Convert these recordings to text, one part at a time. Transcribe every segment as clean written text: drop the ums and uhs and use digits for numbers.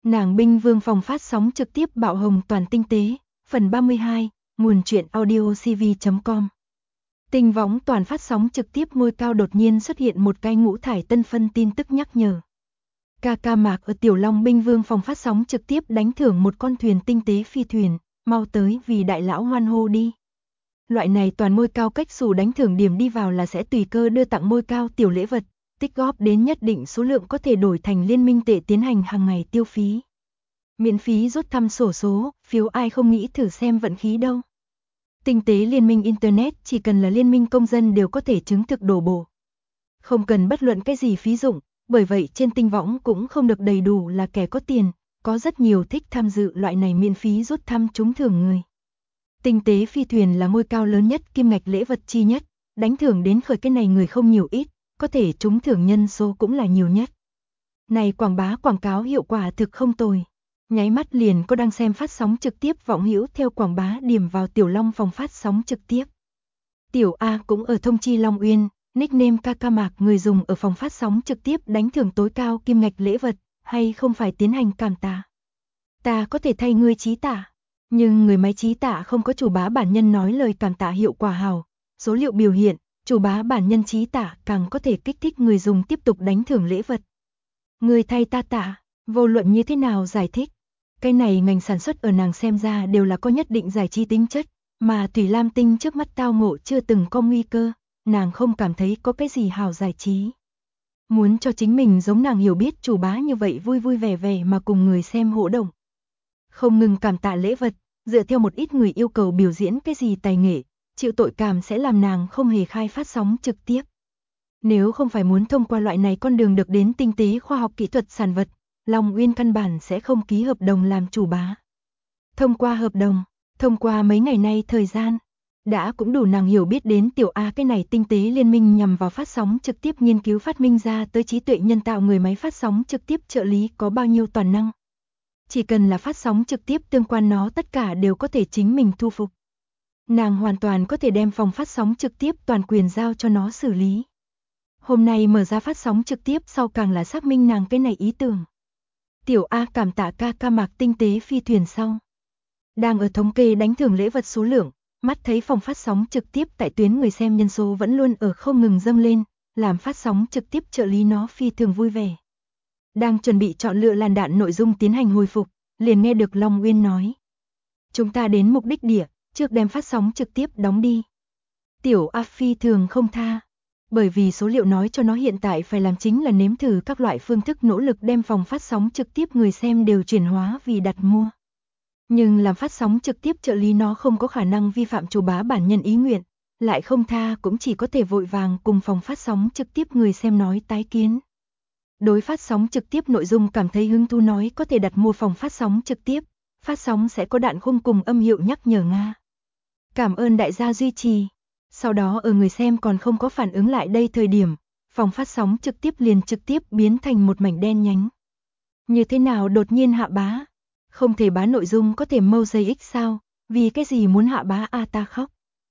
Nàng binh vương phòng phát sóng trực tiếp bạo hồng toàn tinh tế, phần 32, nguồn truyện audio cv.com. Tinh võng toàn phát sóng trực tiếp ngôi cao đột nhiên xuất hiện một cái ngũ thải tân phân tin tức nhắc nhở. Ca Mạc ở Tiểu Long binh vương phòng phát sóng trực tiếp đánh thưởng một con thuyền tinh tế phi thuyền, mau tới vì đại lão hoan hô đi. Loại này toàn ngôi cao cách xù đánh thưởng điểm đi vào là sẽ tùy cơ đưa tặng ngôi cao tiểu lễ vật, tích góp đến nhất định số lượng có thể đổi thành liên minh tệ tiến hành hàng ngày tiêu phí. Miễn phí rút thăm xổ số, phiếu ai không nghĩ thử xem vận khí đâu. Tinh tế liên minh Internet chỉ cần là liên minh công dân đều có thể chứng thực đổ bộ. Không cần bất luận cái gì phí dụng, bởi vậy trên tinh võng cũng không được đầy đủ là kẻ có tiền, có rất nhiều thích tham dự loại này miễn phí rút thăm trúng thưởng người. Tinh tế phi thuyền là ngôi cao lớn nhất kim ngạch lễ vật chi nhất, đánh thưởng đến khởi cái này người không nhiều ít, có thể trúng thưởng nhân số cũng là nhiều nhất. Này quảng cáo hiệu quả thực không tồi. Nháy mắt liền có đang xem phát sóng trực tiếp vọng hữu theo quảng bá điểm vào Tiểu Long phòng phát sóng trực tiếp. Tiểu A cũng ở thông chi Long Uyên, nickname Ca Mạc người dùng ở phòng phát sóng trực tiếp đánh thưởng tối cao kim ngạch lễ vật, hay không phải tiến hành cảm tạ. Ta có thể thay ngươi chí tạ, nhưng người máy chí tạ không có chủ bá bản nhân nói lời cảm tạ hiệu quả hào. Số liệu biểu hiện, chủ bá bản nhân chí tạ càng có thể kích thích người dùng tiếp tục đánh thưởng lễ vật. Người thay ta tạ, vô luận như thế nào giải thích. Cái này ngành sản xuất ở nàng xem ra đều là có nhất định giải trí tính chất, mà Thủy Lam Tinh trước mắt tao ngộ chưa từng có nguy cơ, nàng không cảm thấy có cái gì hào giải trí. Muốn cho chính mình giống nàng hiểu biết chủ bá như vậy vui vui vẻ vẻ mà cùng người xem hỗ động. Không ngừng cảm tạ lễ vật, dựa theo một ít người yêu cầu biểu diễn cái gì tài nghệ, chịu tội cảm sẽ làm nàng không hề khai phát sóng trực tiếp. Nếu không phải muốn thông qua loại này con đường được đến tinh tế khoa học kỹ thuật sản vật, Long Uyên căn bản sẽ không ký hợp đồng làm chủ bá. Thông qua hợp đồng, thông qua mấy ngày nay thời gian, đã cũng đủ nàng hiểu biết đến Tiểu A cái này tinh tế liên minh nhằm vào phát sóng trực tiếp nghiên cứu phát minh ra tới trí tuệ nhân tạo người máy phát sóng trực tiếp trợ lý có bao nhiêu toàn năng. Chỉ cần là phát sóng trực tiếp tương quan nó tất cả đều có thể chính mình thu phục. Nàng hoàn toàn có thể đem phòng phát sóng trực tiếp toàn quyền giao cho nó xử lý. Hôm nay mở ra phát sóng trực tiếp sau càng là xác minh nàng cái này ý tưởng. Tiểu A cảm tạ Ca Mạc tinh tế phi thuyền sau. Đang ở thống kê đánh thưởng lễ vật số lượng, mắt thấy phòng phát sóng trực tiếp tại tuyến người xem nhân số vẫn luôn ở không ngừng dâng lên, làm phát sóng trực tiếp trợ lý nó phi thường vui vẻ. Đang chuẩn bị chọn lựa làn đạn nội dung tiến hành hồi phục, liền nghe được Long Uyên nói. Chúng ta đến mục đích địa, trước đem phát sóng trực tiếp đóng đi. Tiểu A phi thường không tha. Bởi vì số liệu nói cho nó hiện tại phải làm chính là nếm thử các loại phương thức nỗ lực đem phòng phát sóng trực tiếp người xem đều chuyển hóa vì đặt mua. Nhưng làm phát sóng trực tiếp trợ lý nó không có khả năng vi phạm chủ bá bản nhân ý nguyện, lại không tha cũng chỉ có thể vội vàng cùng phòng phát sóng trực tiếp người xem nói tái kiến. Đối phát sóng trực tiếp nội dung cảm thấy hứng thú nói có thể đặt mua phòng phát sóng trực tiếp, phát sóng sẽ có đạn khung cùng âm hiệu nhắc nhở Nga. Cảm ơn đại gia duy trì. Sau đó ở người xem còn không có phản ứng lại đây thời điểm, phòng phát sóng trực tiếp liền trực tiếp biến thành một mảnh đen nhánh. Như thế nào đột nhiên hạ bá? Không thể bá nội dung có thể mâu giây x sao? Vì cái gì muốn hạ bá a ta khóc?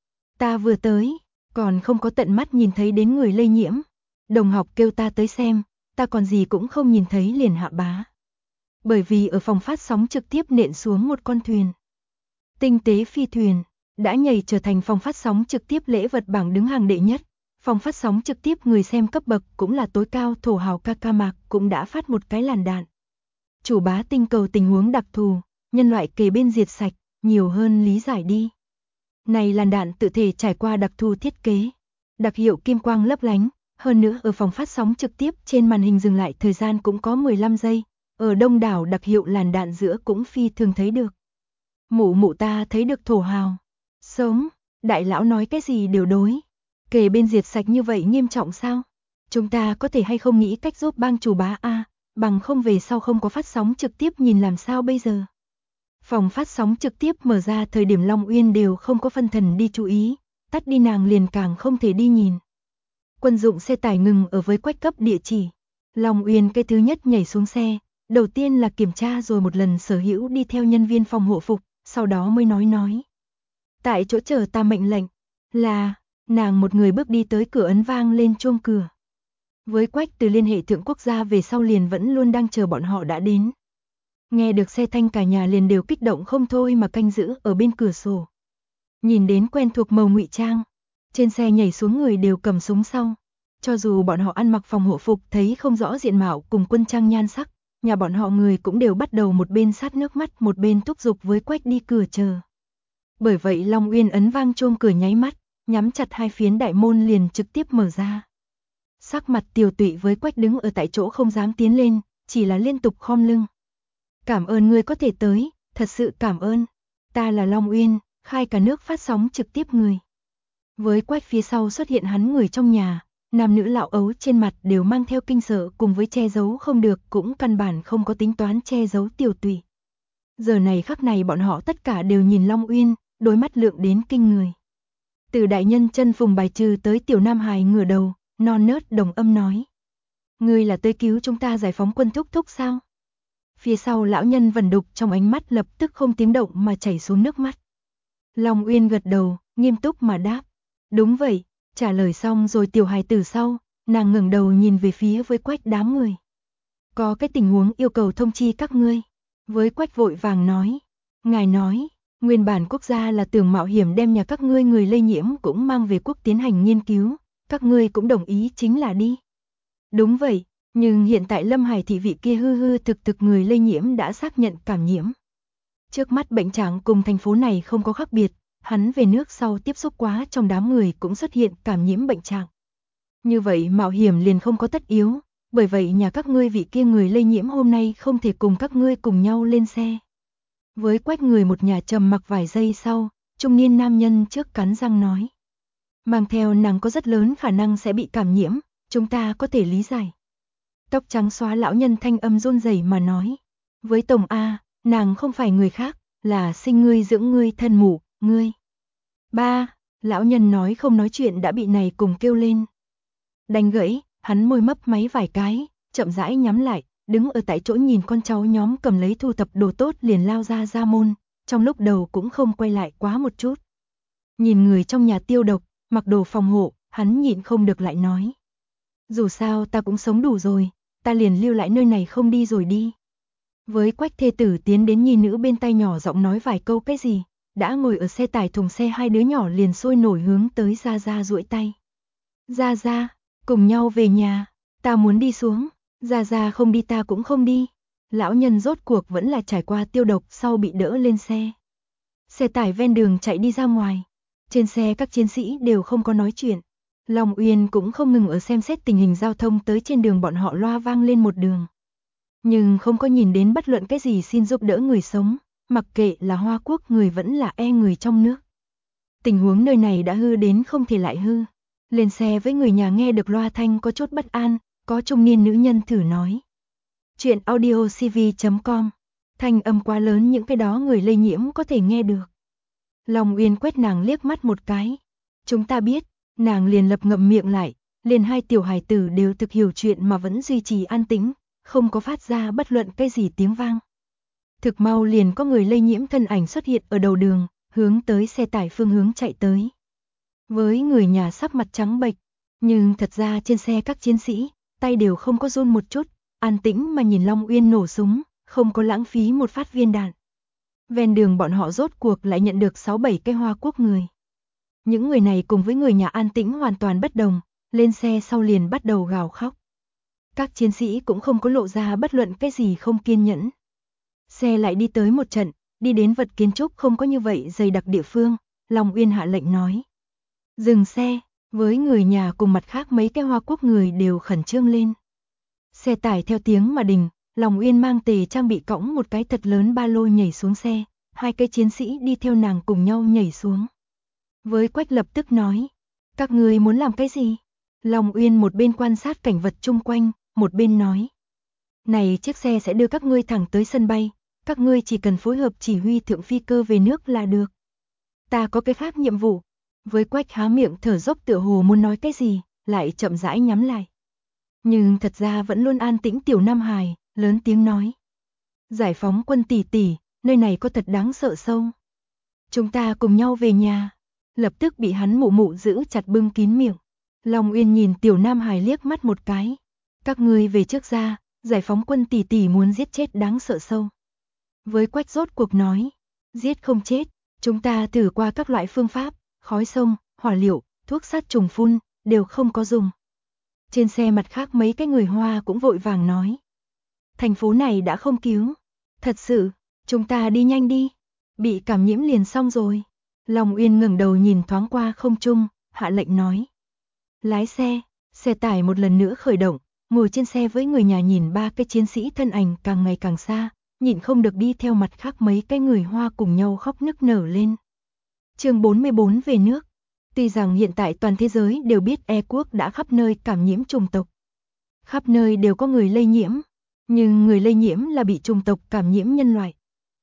Ta vừa tới, còn không có tận mắt nhìn thấy đến người lây nhiễm. Đồng học kêu ta tới xem, ta còn gì cũng không nhìn thấy liền hạ bá. Bởi vì ở phòng phát sóng trực tiếp nện xuống một con thuyền. Tinh tế phi thuyền. Đã nhảy trở thành phòng phát sóng trực tiếp lễ vật bảng đứng hàng đệ nhất. Phòng phát sóng trực tiếp người xem cấp bậc cũng là tối cao thổ hào Ca Mạc cũng đã phát một cái làn đạn. Chủ bá tinh cầu tình huống đặc thù, nhân loại kề bên diệt sạch, nhiều hơn lý giải đi. Này làn đạn tự thể trải qua đặc thù thiết kế, đặc hiệu kim quang lấp lánh, hơn nữa ở phòng phát sóng trực tiếp trên màn hình dừng lại thời gian cũng có 15 giây, ở đông đảo đặc hiệu làn đạn giữa cũng phi thường thấy được. Mụ ta thấy được thổ hào. Sống, đại lão nói cái gì đều đối. Kề bên diệt sạch như vậy nghiêm trọng sao? Chúng ta có thể hay không nghĩ cách giúp bang chủ bá A, bằng không về sau không có phát sóng trực tiếp nhìn làm sao bây giờ? Phòng phát sóng trực tiếp mở ra thời điểm Long Uyên đều không có phân thần đi chú ý, tắt đi nàng liền càng không thể đi nhìn. Quân dụng xe tải ngừng ở với quách cấp địa chỉ. Long Uyên cái thứ nhất nhảy xuống xe, đầu tiên là kiểm tra rồi một lần sở hữu đi theo nhân viên phòng hộ phục, sau đó mới nói. Tại chỗ chờ ta mệnh lệnh, là, nàng một người bước đi tới cửa ấn vang lên chuông cửa. Với quách từ liên hệ thượng quốc gia về sau liền vẫn luôn đang chờ bọn họ đã đến. Nghe được xe thanh cả nhà liền đều kích động không thôi mà canh giữ ở bên cửa sổ. Nhìn đến quen thuộc màu ngụy trang, trên xe nhảy xuống người đều cầm súng sau. Cho dù bọn họ ăn mặc phòng hộ phục thấy không rõ diện mạo cùng quân trang nhan sắc, nhà bọn họ người cũng đều bắt đầu một bên sát nước mắt một bên thúc giục với Quách đi cửa chờ. Bởi vậy Long Uyên ấn vang chuông cửa nháy mắt, nhắm chặt hai phiến đại môn liền trực tiếp mở ra. Sắc mặt Tiều Tụy với Quách đứng ở tại chỗ không dám tiến lên, chỉ là liên tục khom lưng. Cảm ơn ngươi có thể tới, thật sự cảm ơn. Ta là Long Uyên, khai cả nước phát sóng trực tiếp người. Với Quách phía sau xuất hiện hắn người trong nhà, nam nữ lão ấu trên mặt đều mang theo kinh sợ cùng với che giấu không được cũng căn bản không có tính toán che giấu Tiều Tụy. Giờ này khắc này bọn họ tất cả đều nhìn Long Uyên, đôi mắt lượng đến kinh người. Từ đại nhân chân phùng bài trừ tới tiểu nam hài ngửa đầu, non nớt đồng âm nói. Ngươi là tới cứu chúng ta giải phóng quân thúc thúc sao? Phía sau lão nhân vẩn đục trong ánh mắt lập tức không tiếng động mà chảy xuống nước mắt. Long Uyên gật đầu, nghiêm túc mà đáp. Đúng vậy, trả lời xong rồi tiểu hài tử sau, nàng ngẩng đầu nhìn về phía với Quách đám người. Có cái tình huống yêu cầu thông chi các ngươi. Với Quách vội vàng nói. Ngài nói, nguyên bản quốc gia là tưởng mạo hiểm đem nhà các ngươi người lây nhiễm cũng mang về quốc tiến hành nghiên cứu, các ngươi cũng đồng ý chính là đi. Đúng vậy, nhưng hiện tại Lâm Hải thị vị kia hư thực người lây nhiễm đã xác nhận cảm nhiễm. Trước mắt bệnh trạng cùng thành phố này không có khác biệt, hắn về nước sau tiếp xúc quá trong đám người cũng xuất hiện cảm nhiễm bệnh trạng. Như vậy mạo hiểm liền không có tất yếu, bởi vậy nhà các ngươi vị kia người lây nhiễm hôm nay không thể cùng các ngươi cùng nhau lên xe. Với Quách người một nhà trầm mặc vài giây sau, trung niên nam nhân trước cắn răng nói. Mang theo nàng có rất lớn khả năng sẽ bị cảm nhiễm, chúng ta có thể lý giải. Tóc trắng xóa lão nhân thanh âm run rẩy mà nói. Với Tổng A, nàng không phải người khác, là sinh ngươi dưỡng ngươi thân mụ, ngươi. Ba, lão nhân nói không nói chuyện đã bị này cùng kêu lên. Đành gãy, hắn môi mấp máy vài cái, chậm rãi nhắm lại, đứng ở tại chỗ nhìn con cháu nhóm cầm lấy thu thập đồ tốt liền lao ra môn, trong lúc đầu cũng không quay lại quá một chút. Nhìn người trong nhà tiêu độc, mặc đồ phòng hộ, hắn nhịn không được lại nói. Dù sao ta cũng sống đủ rồi, ta liền lưu lại nơi này không đi rồi đi. Với Quách thê tử tiến đến nhi nữ bên tai nhỏ giọng nói vài câu cái gì, đã ngồi ở xe tải thùng xe hai đứa nhỏ liền sôi nổi hướng tới Gia Gia duỗi tay. Gia Gia, cùng nhau về nhà, ta muốn đi xuống, Gia Gia không đi ta cũng không đi. Lão nhân rốt cuộc vẫn là trải qua tiêu độc sau bị đỡ lên xe. Xe tải ven đường chạy đi ra ngoài, trên xe các chiến sĩ đều không có nói chuyện. Long Uyên cũng không ngừng ở xem xét tình hình giao thông tới trên đường bọn họ loa vang lên một đường. Nhưng không có nhìn đến bất luận cái gì xin giúp đỡ người sống, mặc kệ là Hoa Quốc người vẫn là người trong nước. Tình huống nơi này đã hư đến không thể lại hư. Lên xe với người nhà nghe được loa thanh có chút bất an, có trung niên nữ nhân thử nói. Chuyện audiocv.com, thanh âm quá lớn những cái đó người lây nhiễm có thể nghe được. Long Uyên quét nàng liếc mắt một cái. Chúng ta biết, nàng liền lập ngậm miệng lại, liền hai tiểu hài tử đều thực hiểu chuyện mà vẫn duy trì an tĩnh, không có phát ra bất luận cái gì tiếng vang. Thực mau liền có người lây nhiễm thân ảnh xuất hiện ở đầu đường, hướng tới xe tải phương hướng chạy tới. Với người nhà sắc mặt trắng bệch, nhưng thật ra trên xe các chiến sĩ, tay đều không có run một chút, an tĩnh mà nhìn Long Uyên nổ súng, không có lãng phí một phát viên đạn. Ven đường bọn họ rốt cuộc lại nhận được 6-7 cái Hoa Quốc người. Những người này cùng với người nhà an tĩnh hoàn toàn bất đồng, lên xe sau liền bắt đầu gào khóc. Các chiến sĩ cũng không có lộ ra bất luận cái gì không kiên nhẫn. Xe lại đi tới một trận, đi đến vật kiến trúc không có như vậy dày đặc địa phương, Long Uyên hạ lệnh nói. Dừng xe, với người nhà cùng mặt khác mấy cái Hoa Quốc người đều khẩn trương lên. Xe tải theo tiếng mà đình, Long Uyên mang tề trang bị cõng một cái thật lớn ba lô nhảy xuống xe, hai cái chiến sĩ đi theo nàng cùng nhau nhảy xuống. Với Quách lập tức nói, các ngươi muốn làm cái gì? Long Uyên một bên quan sát cảnh vật chung quanh, một bên nói. Này chiếc xe sẽ đưa các ngươi thẳng tới sân bay, các ngươi chỉ cần phối hợp chỉ huy thượng phi cơ về nước là được. Ta có cái khác nhiệm vụ. Với Quách há miệng thở dốc tựa hồ muốn nói cái gì, lại chậm rãi nhắm lại. Nhưng thật ra vẫn luôn an tĩnh tiểu Nam Hải, lớn tiếng nói. Giải phóng quân tỷ tỷ, nơi này có thật đáng sợ sâu. Chúng ta cùng nhau về nhà. Lập tức bị hắn mụ mụ giữ chặt bưng kín miệng. Long Uyên nhìn tiểu Nam Hải liếc mắt một cái. Các ngươi về trước ra, giải phóng quân tỷ tỷ muốn giết chết đáng sợ sâu. Với Quách rốt cuộc nói, giết không chết, chúng ta thử qua các loại phương pháp, khói sông, hỏa liệu, thuốc sát trùng phun, đều không có dùng. Trên xe mặt khác mấy cái người Hoa cũng vội vàng nói. Thành phố này đã không cứu. Thật sự, chúng ta đi nhanh đi. Bị cảm nhiễm liền xong rồi. Long Uyên ngẩng đầu nhìn thoáng qua không trung, hạ lệnh nói. Lái xe, xe tải một lần nữa khởi động, ngồi trên xe với người nhà nhìn ba cái chiến sĩ thân ảnh càng ngày càng xa, nhịn không được đi theo mặt khác mấy cái người Hoa cùng nhau khóc nức nở lên. Chương 44 về nước. Tuy rằng hiện tại toàn thế giới đều biết E quốc đã khắp nơi cảm nhiễm chủng tộc. Khắp nơi đều có người lây nhiễm, nhưng người lây nhiễm là bị chủng tộc cảm nhiễm nhân loại.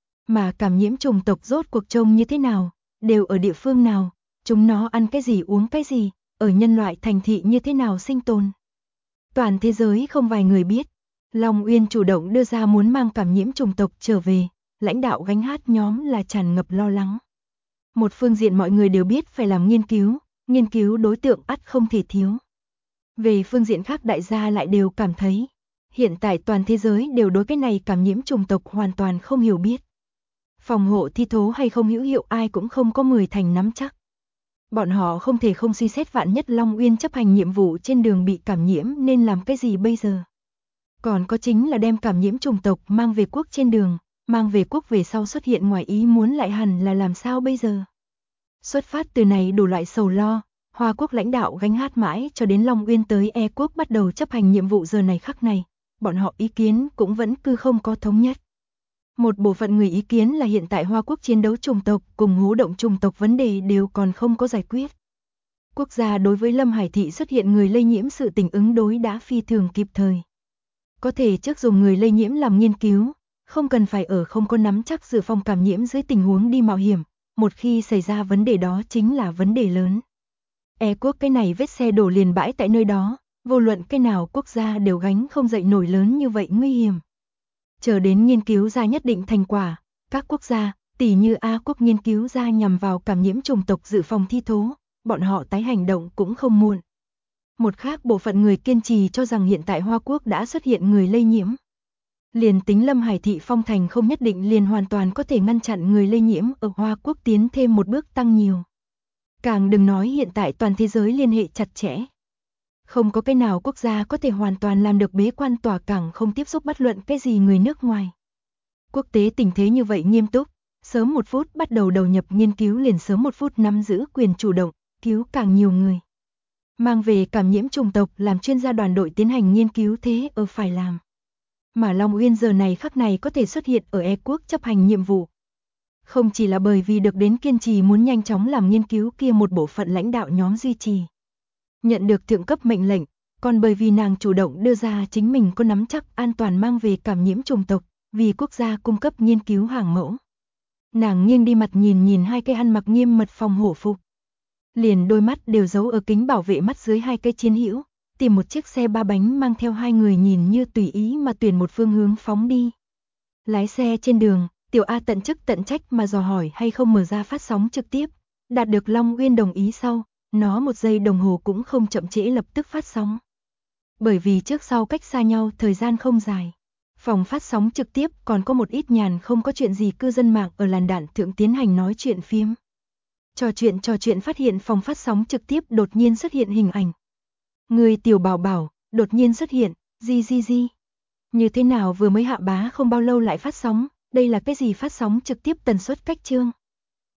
Mà cảm nhiễm chủng tộc rốt cuộc trông như thế nào, đều ở địa phương nào, chúng nó ăn cái gì uống cái gì, ở nhân loại thành thị như thế nào sinh tồn. Toàn thế giới không vài người biết. Long Uyên chủ động đưa ra muốn mang cảm nhiễm chủng tộc trở về, lãnh đạo gánh hát nhóm là tràn ngập lo lắng. Một phương diện mọi người đều biết phải làm nghiên cứu đối tượng ắt không thể thiếu. Về phương diện khác đại gia lại đều cảm thấy, hiện tại toàn thế giới đều đối cái này cảm nhiễm chủng tộc hoàn toàn không hiểu biết. Phòng hộ thi thố hay không hữu hiệu ai cũng không có 10 thành nắm chắc. Bọn họ không thể không suy xét vạn nhất Long Uyên chấp hành nhiệm vụ trên đường bị cảm nhiễm nên làm cái gì bây giờ. Còn có chính là đem cảm nhiễm chủng tộc mang về quốc trên đường, mang về quốc về sau xuất hiện ngoài ý muốn lại hẳn là làm sao bây giờ. Xuất phát từ này đủ loại sầu lo, Hoa quốc lãnh đạo gánh hát mãi cho đến Long Uyên tới E quốc bắt đầu chấp hành nhiệm vụ giờ này khắc này, bọn họ ý kiến cũng vẫn cứ không có thống nhất. Một bộ phận người ý kiến là hiện tại Hoa quốc chiến đấu chủng tộc cùng hố động chủng tộc vấn đề đều còn không có giải quyết. Quốc gia đối với Lâm Hải thị xuất hiện người lây nhiễm sự tình ứng đối đã phi thường kịp thời. Có thể trước dùng người lây nhiễm làm nghiên cứu, không cần phải ở không có nắm chắc dự phòng cảm nhiễm dưới tình huống đi mạo hiểm, một khi xảy ra vấn đề đó chính là vấn đề lớn. E quốc cái này vết xe đổ liền bãi tại nơi đó, vô luận cái nào quốc gia đều gánh không dậy nổi lớn như vậy nguy hiểm. Chờ đến nghiên cứu ra nhất định thành quả, các quốc gia, tỷ như A quốc nghiên cứu ra nhằm vào cảm nhiễm chủng tộc dự phòng thi thố, bọn họ tái hành động cũng không muộn. Một khác bộ phận người kiên trì cho rằng hiện tại Hoa quốc đã xuất hiện người lây nhiễm. Liền tính Lâm Hải thị phong thành không nhất định liền hoàn toàn có thể ngăn chặn người lây nhiễm ở Hoa quốc tiến thêm một bước tăng nhiều. Càng đừng nói hiện tại toàn thế giới liên hệ chặt chẽ. Không có cái nào quốc gia có thể hoàn toàn làm được bế quan tỏa cảng không tiếp xúc bất luận cái gì người nước ngoài. Quốc tế tình thế như vậy nghiêm túc, sớm một phút bắt đầu đầu nhập nghiên cứu liền sớm một phút nắm giữ quyền chủ động, cứu càng nhiều người. Mang về cảm nhiễm chủng tộc làm chuyên gia đoàn đội tiến hành nghiên cứu thế ở phải làm. Mà Long Uyên giờ này khắc này có thể xuất hiện ở E quốc chấp hành nhiệm vụ. Không chỉ là bởi vì được đến kiên trì muốn nhanh chóng làm nghiên cứu kia một bộ phận lãnh đạo nhóm duy trì. Nhận được thượng cấp mệnh lệnh, còn bởi vì nàng chủ động đưa ra chính mình có nắm chắc an toàn mang về cảm nhiễm chủng tộc, vì quốc gia cung cấp nghiên cứu hàng mẫu. Nàng nghiêng đi mặt nhìn hai cái ăn mặc nghiêm mật phòng hổ phục. Liền đôi mắt đều giấu ở kính bảo vệ mắt dưới hai cái chiến hữu, tìm một chiếc xe ba bánh mang theo hai người nhìn như tùy ý mà tuyển một phương hướng phóng đi. Lái xe trên đường, Tiểu A tận chức tận trách mà dò hỏi hay không mở ra phát sóng trực tiếp, đạt được Long Uyên đồng ý sau, nó một giây đồng hồ cũng không chậm trễ lập tức phát sóng. Bởi vì trước sau cách xa nhau thời gian không dài, phòng phát sóng trực tiếp còn có một ít nhàn không có chuyện gì cư dân mạng ở làn đạn thượng tiến hành nói chuyện phím. Trò chuyện phát hiện phòng phát sóng trực tiếp đột nhiên xuất hiện hình ảnh. Người Tiểu Bảo Bảo đột nhiên xuất hiện, gì. Như thế nào vừa mới hạ bá không bao lâu lại phát sóng, đây là cái gì phát sóng trực tiếp tần suất cách chương.